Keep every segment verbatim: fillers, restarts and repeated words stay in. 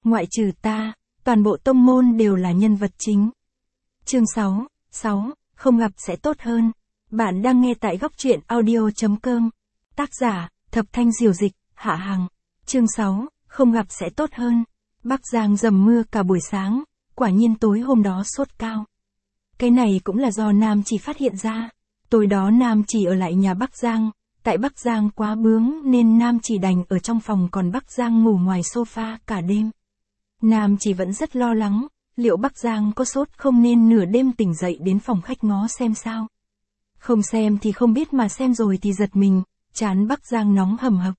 ngoại trừ ta, toàn bộ tông môn đều là nhân vật chính. Chương sáu, sáu, không gặp sẽ tốt hơn. Bạn đang nghe tại góc truyện audio chấm com. Tác giả, Thập Thanh Diều Dịch, Hạ Hằng. Chương sáu, không gặp sẽ tốt hơn. Bắc Giang dầm mưa cả buổi sáng, quả nhiên tối hôm đó sốt cao. Cái này cũng là do Nam Chỉ phát hiện ra. Tối đó Nam Chỉ ở lại nhà Bắc Giang, tại Bắc Giang quá bướng nên Nam Chỉ đành ở trong phòng còn Bắc Giang ngủ ngoài sofa cả đêm. Nam Chỉ vẫn rất lo lắng, liệu Bắc Giang có sốt không nên nửa đêm tỉnh dậy đến phòng khách ngó xem sao. Không xem thì không biết mà xem rồi thì giật mình, trán Bắc Giang nóng hầm hập.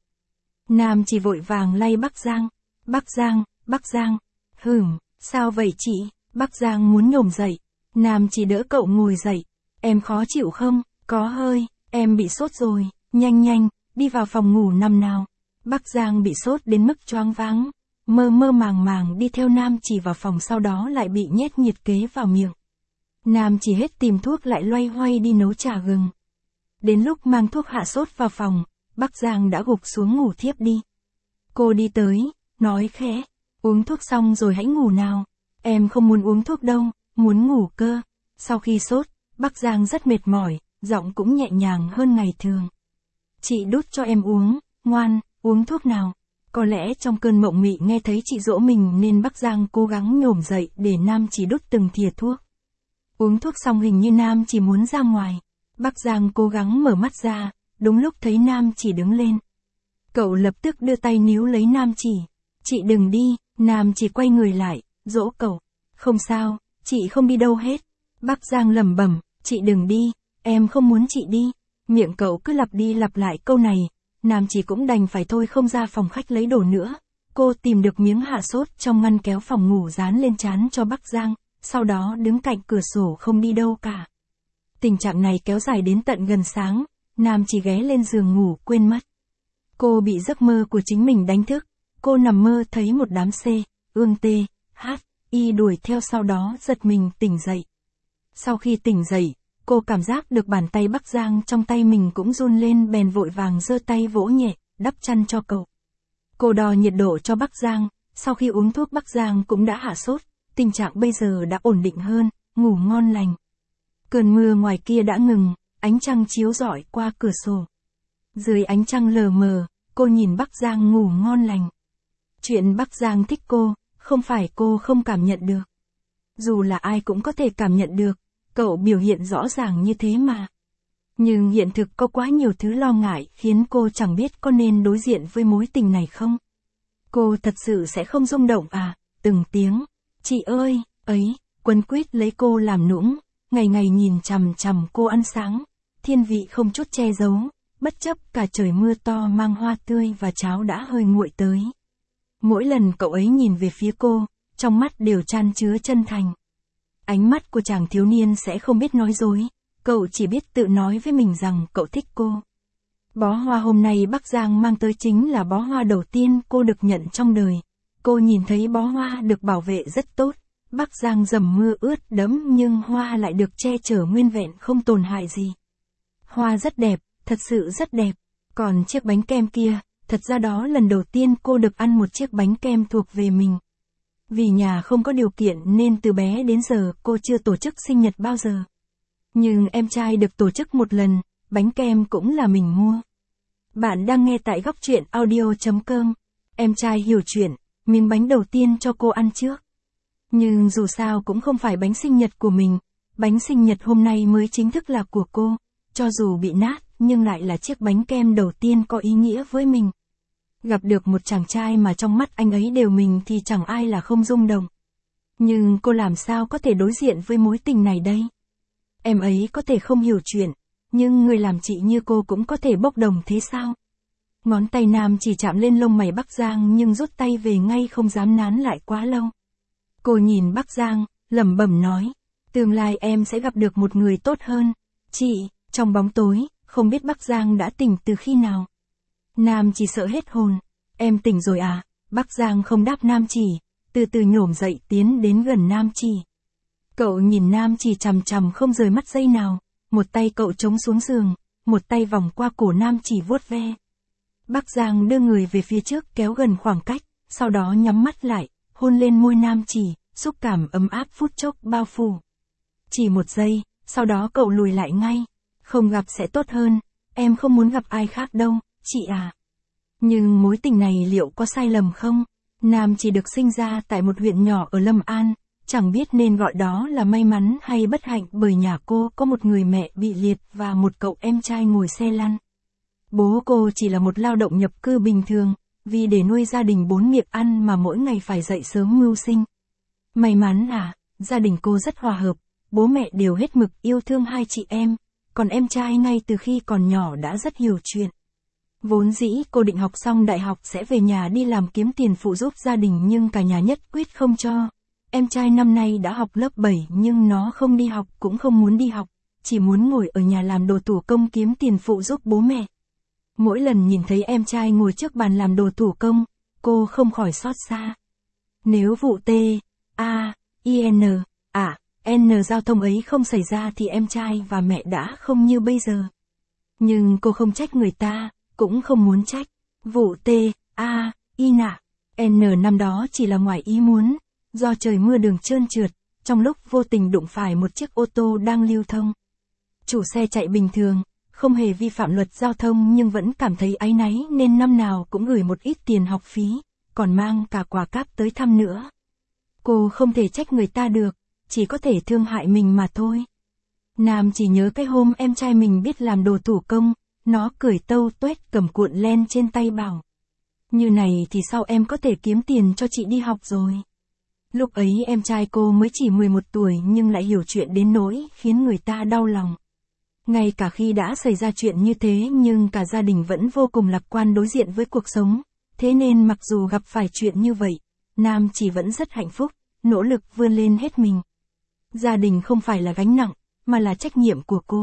Nam Chỉ vội vàng lay Bắc Giang. Bắc Giang, Bắc Giang. Hửm, sao vậy chị? Bắc Giang muốn nhổm dậy. Nam Chỉ đỡ cậu ngồi dậy. Em khó chịu không? Có hơi, em bị sốt rồi. Nhanh nhanh, đi vào phòng ngủ nằm nào. Bắc Giang bị sốt đến mức choáng váng. Mơ mơ màng màng đi theo Nam Chỉ vào phòng, sau đó lại bị nhét nhiệt kế vào miệng. Nam Chỉ hết tìm thuốc lại loay hoay đi nấu trà gừng. Đến lúc mang thuốc hạ sốt vào phòng, Bắc Giang đã gục xuống ngủ thiếp đi. Cô đi tới, nói khẽ, uống thuốc xong rồi hãy ngủ nào. Em không muốn uống thuốc đâu, muốn ngủ cơ. Sau khi sốt, Bắc Giang rất mệt mỏi, giọng cũng nhẹ nhàng hơn ngày thường. Chị đút cho em uống, ngoan, uống thuốc nào. Có lẽ trong cơn mộng mị nghe thấy chị dỗ mình nên Bắc Giang cố gắng nhổm dậy để Nam Chỉ đút từng thìa thuốc. Uống thuốc xong hình như Nam Chỉ muốn ra ngoài. Bắc Giang cố gắng mở mắt ra, đúng lúc thấy Nam Chỉ đứng lên. Cậu lập tức đưa tay níu lấy Nam Chỉ. Chị đừng đi. Nam Chỉ quay người lại, dỗ cậu. Không sao, chị không đi đâu hết. Bắc Giang lẩm bẩm, chị đừng đi, em không muốn chị đi. Miệng cậu cứ lặp đi lặp lại câu này. Nam Chỉ cũng đành phải thôi không ra phòng khách lấy đồ nữa. Cô tìm được miếng hạ sốt trong ngăn kéo phòng ngủ dán lên trán cho Bắc Giang, sau đó đứng cạnh cửa sổ không đi đâu cả. Tình trạng này kéo dài đến tận gần sáng, Nam Chỉ ghé lên giường ngủ quên mất. Cô bị giấc mơ của chính mình đánh thức. Cô nằm mơ thấy một đám C, ương T, H, Y đuổi theo, sau đó giật mình tỉnh dậy. Sau khi tỉnh dậy, cô cảm giác được bàn tay Bắc Giang trong tay mình cũng run lên, bèn vội vàng giơ tay vỗ nhẹ, đắp chăn cho cậu. Cô đo nhiệt độ cho Bắc Giang, sau khi uống thuốc Bắc Giang cũng đã hạ sốt, tình trạng bây giờ đã ổn định hơn, ngủ ngon lành. Cơn mưa ngoài kia đã ngừng, ánh trăng chiếu rọi qua cửa sổ. Dưới ánh trăng lờ mờ, cô nhìn Bắc Giang ngủ ngon lành. Chuyện Bắc Giang thích cô, không phải cô không cảm nhận được. Dù là ai cũng có thể cảm nhận được, cậu biểu hiện rõ ràng như thế mà. Nhưng hiện thực có quá nhiều thứ lo ngại khiến cô chẳng biết có nên đối diện với mối tình này không. Cô thật sự sẽ không rung động à? Từng tiếng, chị ơi, ấy, quấn quýt lấy cô làm nũng, ngày ngày nhìn chằm chằm cô ăn sáng, thiên vị không chút che giấu, bất chấp cả trời mưa to mang hoa tươi và cháo đã hơi nguội tới. Mỗi lần cậu ấy nhìn về phía cô, trong mắt đều chan chứa chân thành. Ánh mắt của chàng thiếu niên sẽ không biết nói dối, cậu chỉ biết tự nói với mình rằng cậu thích cô. Bó hoa hôm nay Bắc Giang mang tới chính là bó hoa đầu tiên cô được nhận trong đời. Cô nhìn thấy bó hoa được bảo vệ rất tốt, Bắc Giang dầm mưa ướt đẫm nhưng hoa lại được che chở nguyên vẹn không tổn hại gì. Hoa rất đẹp, thật sự rất đẹp. Còn chiếc bánh kem kia, thật ra đó lần đầu tiên cô được ăn một chiếc bánh kem thuộc về mình. Vì nhà không có điều kiện nên từ bé đến giờ cô chưa tổ chức sinh nhật bao giờ. Nhưng em trai được tổ chức một lần, bánh kem cũng là mình mua. Bạn đang nghe tại góc truyện audio chấm com. Em trai hiểu chuyện, miếng bánh đầu tiên cho cô ăn trước. Nhưng dù sao cũng không phải bánh sinh nhật của mình, bánh sinh nhật hôm nay mới chính thức là của cô. Cho dù bị nát, nhưng lại là chiếc bánh kem đầu tiên có ý nghĩa với mình. Gặp được một chàng trai mà trong mắt anh ấy đều mình thì chẳng ai là không rung động. Nhưng cô làm sao có thể đối diện với mối tình này đây? Em ấy có thể không hiểu chuyện, nhưng người làm chị như cô cũng có thể bốc đồng thế sao? Ngón tay Nam chỉ chạm lên lông mày Bắc Giang nhưng rút tay về ngay, không dám nán lại quá lâu. Cô nhìn Bắc Giang, lẩm bẩm nói, tương lai em sẽ gặp được một người tốt hơn. Chị, trong bóng tối, không biết Bắc Giang đã tỉnh từ khi nào. Nam chỉ sợ hết hồn. Em tỉnh rồi à? Bắc Giang không đáp Nam chỉ, từ từ nhổm dậy tiến đến gần Nam chỉ. Cậu nhìn Nam chỉ chằm chằm không rời mắt giây nào, một tay cậu chống xuống giường, một tay vòng qua cổ Nam chỉ vuốt ve. Bắc Giang đưa người về phía trước kéo gần khoảng cách, sau đó nhắm mắt lại, hôn lên môi Nam Chỉ, xúc cảm ấm áp phút chốc bao phủ. Chỉ một giây, sau đó cậu lùi lại ngay. Không gặp sẽ tốt hơn, em không muốn gặp ai khác đâu, chị à. Nhưng mối tình này liệu có sai lầm không? Nam Chỉ được sinh ra tại một huyện nhỏ ở Lâm An, chẳng biết nên gọi đó là may mắn hay bất hạnh bởi nhà cô có một người mẹ bị liệt và một cậu em trai ngồi xe lăn. Bố cô chỉ là một lao động nhập cư bình thường, vì để nuôi gia đình bốn miệng ăn mà mỗi ngày phải dậy sớm mưu sinh. May mắn à, gia đình cô rất hòa hợp, bố mẹ đều hết mực yêu thương hai chị em, còn em trai ngay từ khi còn nhỏ đã rất hiểu chuyện. Vốn dĩ cô định học xong đại học sẽ về nhà đi làm kiếm tiền phụ giúp gia đình nhưng cả nhà nhất quyết không cho. Em trai năm nay đã học lớp bảy nhưng nó không đi học cũng không muốn đi học, chỉ muốn ngồi ở nhà làm đồ thủ công kiếm tiền phụ giúp bố mẹ. Mỗi lần nhìn thấy em trai ngồi trước bàn làm đồ thủ công, cô không khỏi xót xa. Nếu vụ T, A, I N, à, N giao thông ấy không xảy ra thì em trai và mẹ đã không như bây giờ. Nhưng cô không trách người ta, cũng không muốn trách. Vụ T, A, I N, N năm đó chỉ là ngoài ý muốn, do trời mưa đường trơn trượt, trong lúc vô tình đụng phải một chiếc ô tô đang lưu thông. Chủ xe chạy bình thường, không hề vi phạm luật giao thông nhưng vẫn cảm thấy áy náy nên năm nào cũng gửi một ít tiền học phí, còn mang cả quà cáp tới thăm nữa. Cô không thể trách người ta được, chỉ có thể thương hại mình mà thôi. Nam chỉ nhớ cái hôm em trai mình biết làm đồ thủ công, nó cười tâu tuét cầm cuộn len trên tay bảo. Như này thì sao em có thể kiếm tiền cho chị đi học rồi. Lúc ấy em trai cô mới chỉ mười một tuổi nhưng lại hiểu chuyện đến nỗi khiến người ta đau lòng. Ngay cả khi đã xảy ra chuyện như thế nhưng cả gia đình vẫn vô cùng lạc quan đối diện với cuộc sống. Thế nên mặc dù gặp phải chuyện như vậy, Nam chỉ vẫn rất hạnh phúc, nỗ lực vươn lên hết mình. Gia đình không phải là gánh nặng, mà là trách nhiệm của cô.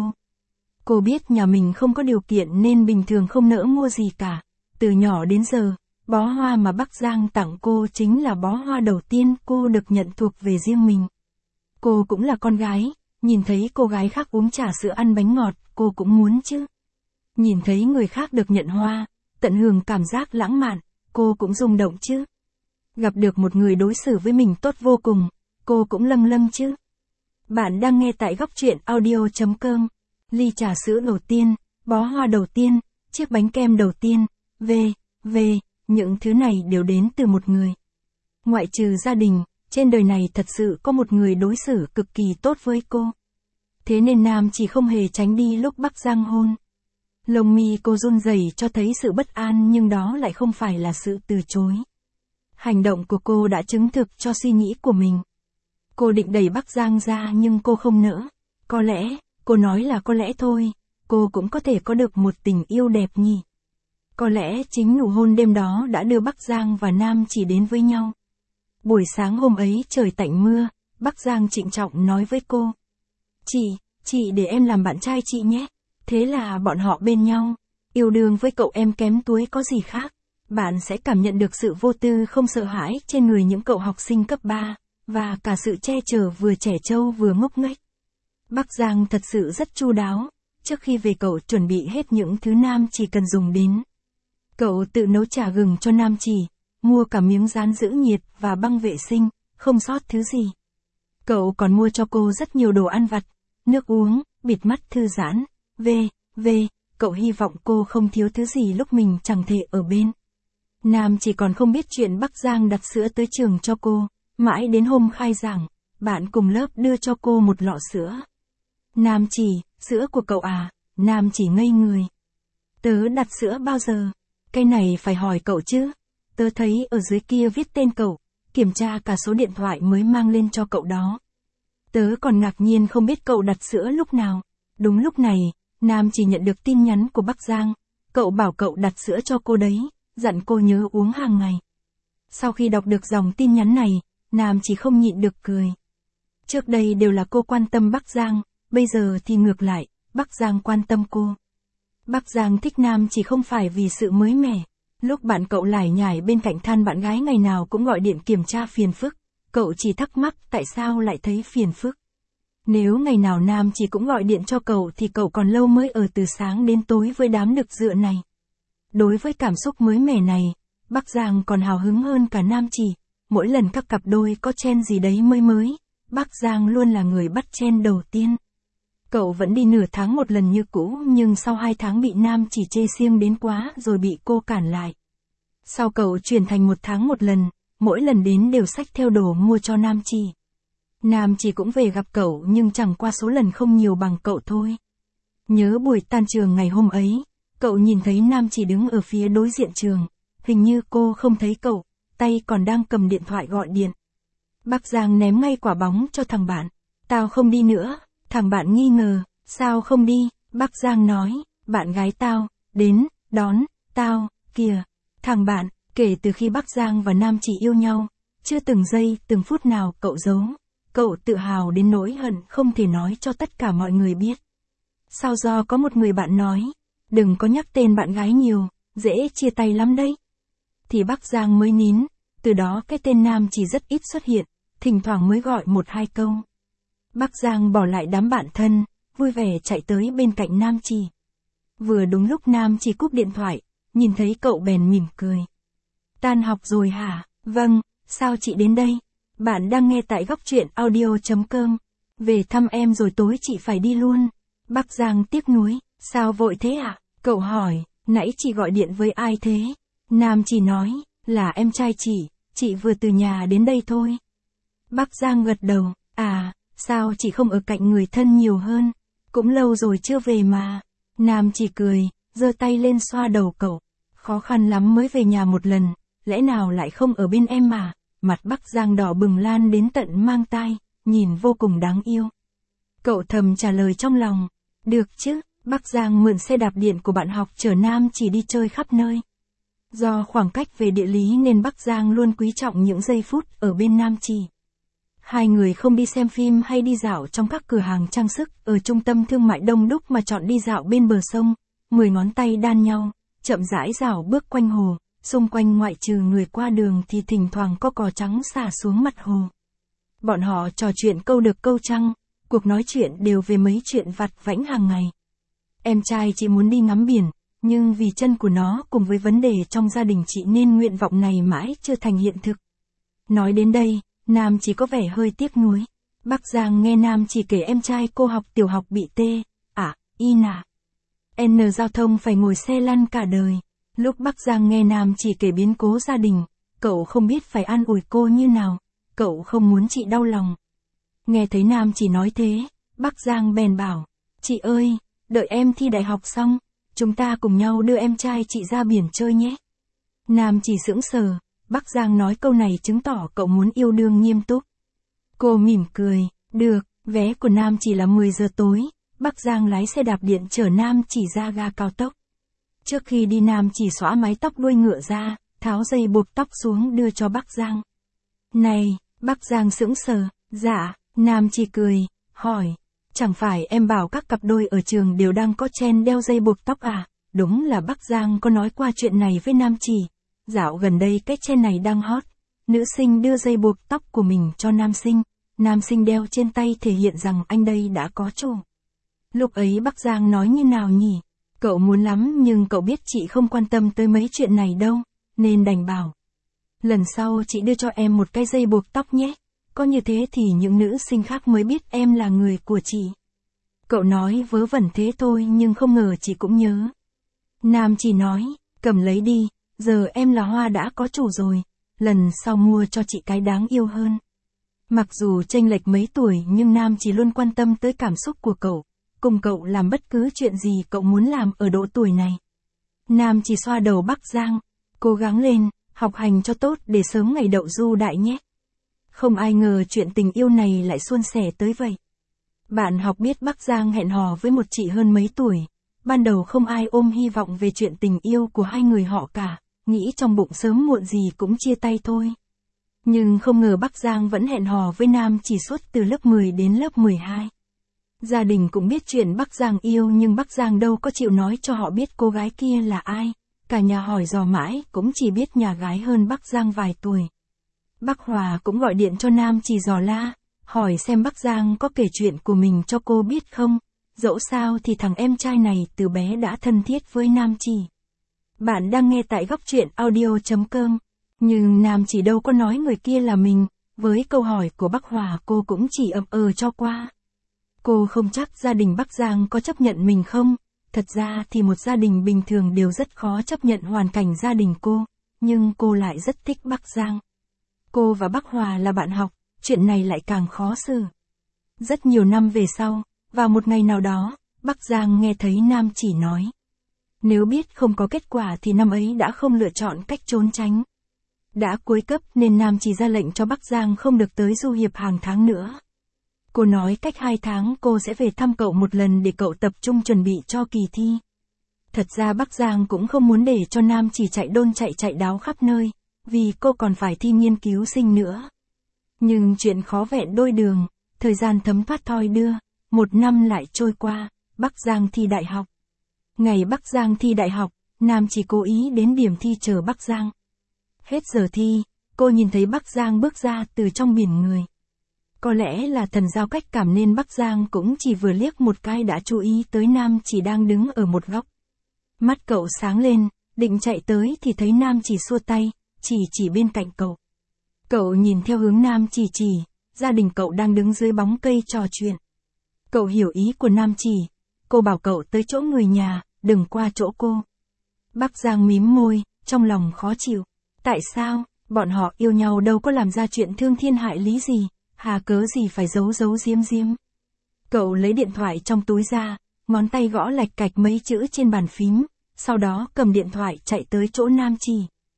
Cô biết nhà mình không có điều kiện nên bình thường không nỡ mua gì cả. Từ nhỏ đến giờ, bó hoa mà Bắc Giang tặng cô chính là bó hoa đầu tiên cô được nhận thuộc về riêng mình. Cô cũng là con gái, nhìn thấy cô gái khác uống trà sữa ăn bánh ngọt, cô cũng muốn chứ. Nhìn thấy người khác được nhận hoa, tận hưởng cảm giác lãng mạn, cô cũng rung động chứ. Gặp được một người đối xử với mình tốt vô cùng, cô cũng lâng lâng chứ. Bạn đang nghe tại góc truyện audio chấm com. Ly trà sữa đầu tiên, bó hoa đầu tiên, chiếc bánh kem đầu tiên, v, v, những thứ này đều đến từ một người. Ngoại trừ gia đình, trên đời này thật sự có một người đối xử cực kỳ tốt với cô. Thế nên Nam chỉ không hề tránh đi lúc Bắc Giang hôn. Lông mi cô run rẩy cho thấy sự bất an nhưng đó lại không phải là sự từ chối. Hành động của cô đã chứng thực cho suy nghĩ của mình. Cô định đẩy Bắc Giang ra nhưng cô không nỡ. Có lẽ, cô nói là có lẽ thôi, cô cũng có thể có được một tình yêu đẹp nhỉ. Có lẽ chính nụ hôn đêm đó đã đưa Bắc Giang và Nam chỉ đến với nhau. Buổi sáng hôm ấy trời tạnh mưa, Bắc Giang trịnh trọng nói với cô. Chị, chị để em làm bạn trai chị nhé. Thế là bọn họ bên nhau. Yêu đương với cậu em kém túi có gì khác. Bạn sẽ cảm nhận được sự vô tư không sợ hãi trên người những cậu học sinh cấp ba, và cả sự che chở vừa trẻ trâu vừa ngốc nghếch. Bắc Giang thật sự rất chu đáo, trước khi về cậu chuẩn bị hết những thứ Nam chỉ cần dùng đến. Cậu tự nấu trà gừng cho Nam chỉ, mua cả miếng dán giữ nhiệt và băng vệ sinh, không sót thứ gì. Cậu còn mua cho cô rất nhiều đồ ăn vặt, nước uống, bịt mắt thư giãn, v, v, cậu hy vọng cô không thiếu thứ gì lúc mình chẳng thể ở bên. Nam chỉ còn không biết chuyện Bắc Giang đặt sữa tới trường cho cô, mãi đến hôm khai giảng, bạn cùng lớp đưa cho cô một lọ sữa. Nam chỉ, sữa của cậu à, Nam chỉ ngây người. Tớ đặt sữa bao giờ? Cái này phải hỏi cậu chứ. Tớ thấy ở dưới kia viết tên cậu, kiểm tra cả số điện thoại mới mang lên cho cậu đó. Tớ còn ngạc nhiên không biết cậu đặt sữa lúc nào. Đúng lúc này, Nam chỉ nhận được tin nhắn của Bắc Giang. Cậu bảo cậu đặt sữa cho cô đấy, dặn cô nhớ uống hàng ngày. Sau khi đọc được dòng tin nhắn này, Nam chỉ không nhịn được cười. Trước đây đều là cô quan tâm Bắc Giang, bây giờ thì ngược lại, Bắc Giang quan tâm cô. Bắc Giang thích Nam chỉ không phải vì sự mới mẻ. Lúc bạn cậu lải nhải bên cạnh than bạn gái ngày nào cũng gọi điện kiểm tra phiền phức, cậu chỉ thắc mắc tại sao lại thấy phiền phức. Nếu ngày nào Nam chỉ cũng gọi điện cho cậu thì cậu còn lâu mới ở từ sáng đến tối với đám đực dựa này. Đối với cảm xúc mới mẻ này, Bắc Giang còn hào hứng hơn cả Nam chỉ. mỗi lần các cặp đôi có trend gì đấy mới mới, bác Giang luôn là người bắt trend đầu tiên. Cậu vẫn đi nửa tháng một lần như cũ, nhưng sau hai tháng bị nam chỉ chê siêng đến quá rồi bị cô cản lại. Sau cậu chuyển thành một tháng một lần, mỗi lần đến đều xách theo đồ mua cho nam chỉ. Nam chỉ cũng về gặp cậu nhưng chẳng qua số lần không nhiều bằng cậu thôi. Nhớ buổi tan trường ngày hôm ấy, cậu nhìn thấy nam chỉ đứng ở phía đối diện trường, hình như cô không thấy cậu, tay còn đang cầm điện thoại gọi điện. Bác Giang ném ngay quả bóng cho thằng bạn. Tao không đi nữa. Thằng bạn nghi ngờ, sao không đi? Bác Giang nói, bạn gái tao, đến, đón, tao, kìa. Thằng bạn, kể từ khi bác Giang và nam chỉ yêu nhau, chưa từng giây, từng phút nào cậu giấu. Cậu tự hào đến nỗi hận không thể nói cho tất cả mọi người biết. Sau do có một người bạn nói, đừng có nhắc tên bạn gái nhiều, dễ chia tay lắm đấy. Thì bác Giang mới nín, từ đó cái tên nam chỉ rất ít xuất hiện, thỉnh thoảng mới gọi một hai câu. Bác Giang bỏ lại đám bạn thân, vui vẻ chạy tới bên cạnh nam chỉ. Vừa đúng lúc nam chỉ cúp điện thoại, nhìn thấy cậu bèn mỉm cười. Tan học rồi hả? Vâng, sao chị đến đây? Bạn đang nghe tại góc truyện audio chấm com. Về thăm em rồi tối chị phải đi luôn. Bác Giang tiếc nuối, sao vội thế ạ? À? Cậu hỏi, nãy chị gọi điện với ai thế? Nam chỉ nói, là em trai chị, chị vừa từ nhà đến đây thôi. Bác Giang gật đầu, à, sao chị không ở cạnh người thân nhiều hơn? Cũng lâu rồi chưa về mà. Nam chỉ cười, giơ tay lên xoa đầu cậu. Khó khăn lắm mới về nhà một lần, lẽ nào lại không ở bên em mà? Mặt bác Giang đỏ bừng lan đến tận mang tai, nhìn vô cùng đáng yêu. Cậu thầm trả lời trong lòng, được chứ, bác Giang mượn xe đạp điện của bạn học chở Nam chỉ đi chơi khắp nơi. Do khoảng cách về địa lý nên bác Giang luôn quý trọng những giây phút ở bên Nam chỉ. Hai người không đi xem phim hay đi dạo trong các cửa hàng trang sức ở trung tâm thương mại đông đúc mà chọn đi dạo bên bờ sông, mười ngón tay đan nhau, chậm rãi dạo bước quanh hồ, xung quanh ngoại trừ người qua đường thì thỉnh thoảng có cỏ trắng xả xuống mặt hồ. Bọn họ trò chuyện câu được câu trăng, cuộc nói chuyện đều về mấy chuyện vặt vãnh hàng ngày. Em trai chị muốn đi ngắm biển, nhưng vì chân của nó cùng với vấn đề trong gia đình chị nên nguyện vọng này mãi chưa thành hiện thực. Nói đến đây, Nam chỉ có vẻ hơi tiếc nuối. Bác Giang nghe Nam chỉ kể em trai cô học tiểu học bị tê, à, y nà. N giao thông phải ngồi xe lăn cả đời. Lúc bác Giang nghe Nam chỉ kể biến cố gia đình, cậu không biết phải an ủi cô như nào, cậu không muốn chị đau lòng. Nghe thấy Nam chỉ nói thế, bác Giang bèn bảo, chị ơi, đợi em thi đại học xong, chúng ta cùng nhau đưa em trai chị ra biển chơi nhé. Nam chỉ sững sờ, bác Giang nói câu này chứng tỏ cậu muốn yêu đương nghiêm túc. Cô mỉm cười, được, vé của Nam chỉ là mười giờ tối, bác Giang lái xe đạp điện chở Nam chỉ ra ga cao tốc. Trước khi đi Nam chỉ xõa mái tóc đuôi ngựa ra, tháo dây buộc tóc xuống đưa cho bác Giang. Này, bác Giang sững sờ, dạ, Nam chỉ cười, hỏi, chẳng phải em bảo các cặp đôi ở trường đều đang có trend đeo dây buộc tóc à? Đúng là bác Giang có nói qua chuyện này với Nam chỉ. Dạo gần đây cái trend này đang hot, nữ sinh đưa dây buộc tóc của mình cho nam sinh, nam sinh đeo trên tay thể hiện rằng anh đây đã có chủ. Lúc ấy bác Giang nói như nào nhỉ? Cậu muốn lắm nhưng cậu biết chị không quan tâm tới mấy chuyện này đâu, nên đành bảo. Lần sau chị đưa cho em một cái dây buộc tóc nhé, có như thế thì những nữ sinh khác mới biết em là người của chị. Cậu nói vớ vẩn thế thôi nhưng không ngờ chị cũng nhớ. Nam chỉ nói, cầm lấy đi, giờ em là hoa đã có chủ rồi, lần sau mua cho chị cái đáng yêu hơn. Mặc dù chênh lệch mấy tuổi nhưng Nam chỉ luôn quan tâm tới cảm xúc của cậu, cùng cậu làm bất cứ chuyện gì cậu muốn làm ở độ tuổi này. Nam chỉ xoa đầu bác Giang, cố gắng lên, học hành cho tốt để sớm ngày đậu du đại nhé. Không ai ngờ chuyện tình yêu này lại suôn sẻ tới vậy. Bạn học biết bác Giang hẹn hò với một chị hơn mấy tuổi. Ban đầu không ai ôm hy vọng về chuyện tình yêu của hai người họ cả, nghĩ trong bụng sớm muộn gì cũng chia tay thôi. Nhưng không ngờ bác Giang vẫn hẹn hò với Nam chỉ suốt từ lớp mười đến lớp mười hai. Gia đình cũng biết chuyện bác Giang yêu nhưng bác Giang đâu có chịu nói cho họ biết cô gái kia là ai. Cả nhà hỏi dò mãi cũng chỉ biết nhà gái hơn bác Giang vài tuổi. Bác Hòa cũng gọi điện cho Nam chỉ dò la, hỏi xem bác Giang có kể chuyện của mình cho cô biết không. Dẫu sao thì thằng em trai này từ bé đã thân thiết với Nam chỉ. Bạn đang nghe tại góc truyện audio chấm com. Nhưng Nam chỉ đâu có nói người kia là mình, với câu hỏi của bác Hòa cô cũng chỉ ậm ờ cho qua. Cô không chắc gia đình bác Giang có chấp nhận mình không, thật ra thì một gia đình bình thường đều rất khó chấp nhận hoàn cảnh gia đình cô, nhưng cô lại rất thích bác Giang. Cô và bác Hòa là bạn học, chuyện này lại càng khó xử. Rất nhiều năm về sau, vào một ngày nào đó, bác Giang nghe thấy Nam chỉ nói. Nếu biết không có kết quả thì năm ấy đã không lựa chọn cách trốn tránh. Đã cuối cấp nên Nam chỉ ra lệnh cho bác Giang không được tới du hiệp hàng tháng nữa. Cô nói cách hai tháng cô sẽ về thăm cậu một lần để cậu tập trung chuẩn bị cho kỳ thi. Thật ra bác Giang cũng không muốn để cho Nam chỉ chạy đôn chạy chạy đáo khắp nơi, vì cô còn phải thi nghiên cứu sinh nữa. Nhưng chuyện khó vẹn đôi đường, thời gian thấm thoát thoi đưa, một năm lại trôi qua, bác Giang thi đại học. Ngày bác Giang thi đại học, Nam chỉ cố ý đến điểm thi chờ bác Giang. Hết giờ thi, cô nhìn thấy bác Giang bước ra từ trong biển người. Có lẽ là thần giao cách cảm nên bác Giang cũng chỉ vừa liếc một cái đã chú ý tới Nam chỉ đang đứng ở một góc. Mắt cậu sáng lên, định chạy tới thì thấy Nam chỉ xua tay, chỉ chỉ bên cạnh cậu. Cậu nhìn theo hướng Nam chỉ chỉ, gia đình cậu đang đứng dưới bóng cây trò chuyện. Cậu hiểu ý của Nam chỉ, cô bảo cậu tới chỗ người nhà, đừng qua chỗ cô. Bác Giang mím môi, trong lòng khó chịu. Tại sao, bọn họ yêu nhau đâu có làm ra chuyện thương thiên hại lý gì, hà cớ gì phải giấu giấu giếm giếm. Cậu lấy điện thoại trong túi ra, ngón tay gõ lạch cạch mấy chữ trên bàn phím, sau đó cầm điện thoại chạy tới chỗ Nam chỉ.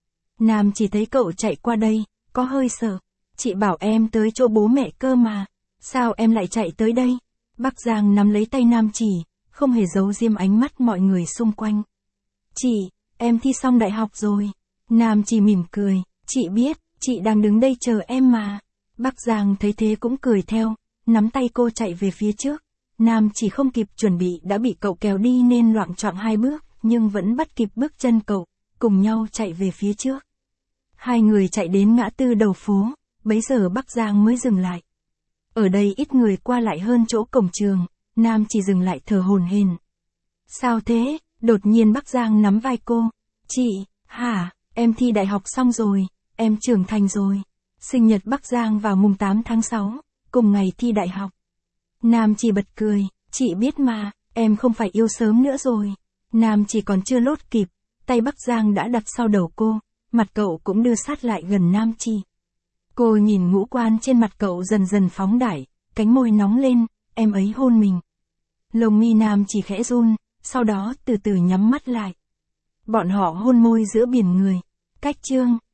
Nam chỉ thấy cậu chạy qua đây, có hơi sợ. Chị bảo em tới chỗ bố mẹ cơ mà, sao em lại chạy tới đây? Bác Giang nắm lấy tay Nam chỉ, không hề giấu diêm ánh mắt mọi người xung quanh. Chị, em thi xong đại học rồi. Nam chỉ mỉm cười, chị biết, chị đang đứng đây chờ em mà. Bác Giang thấy thế cũng cười theo, nắm tay cô chạy về phía trước. Nam chỉ không kịp chuẩn bị đã bị cậu kéo đi nên loạng choạng hai bước, nhưng vẫn bắt kịp bước chân cậu, cùng nhau chạy về phía trước. Hai người chạy đến ngã tư đầu phố, bấy giờ bác Giang mới dừng lại. Ở đây ít người qua lại hơn chỗ cổng trường, Nam chỉ dừng lại thở hổn hển. Sao thế? Đột nhiên bác Giang nắm vai cô. Chị, hả, em thi đại học xong rồi, em trưởng thành rồi. Sinh nhật bác Giang vào mùng tám tháng sáu, cùng ngày thi đại học. Nam chỉ bật cười, chị biết mà, em không phải yêu sớm nữa rồi. Nam chỉ còn chưa lốt kịp, tay bác Giang đã đặt sau đầu cô, mặt cậu cũng đưa sát lại gần Nam chỉ. Cô nhìn ngũ quan trên mặt cậu dần dần phóng đại, cánh môi nóng lên, em ấy hôn mình. Lông mi Nam chỉ khẽ run, sau đó từ từ nhắm mắt lại. Bọn họ hôn môi giữa biển người. Cách chương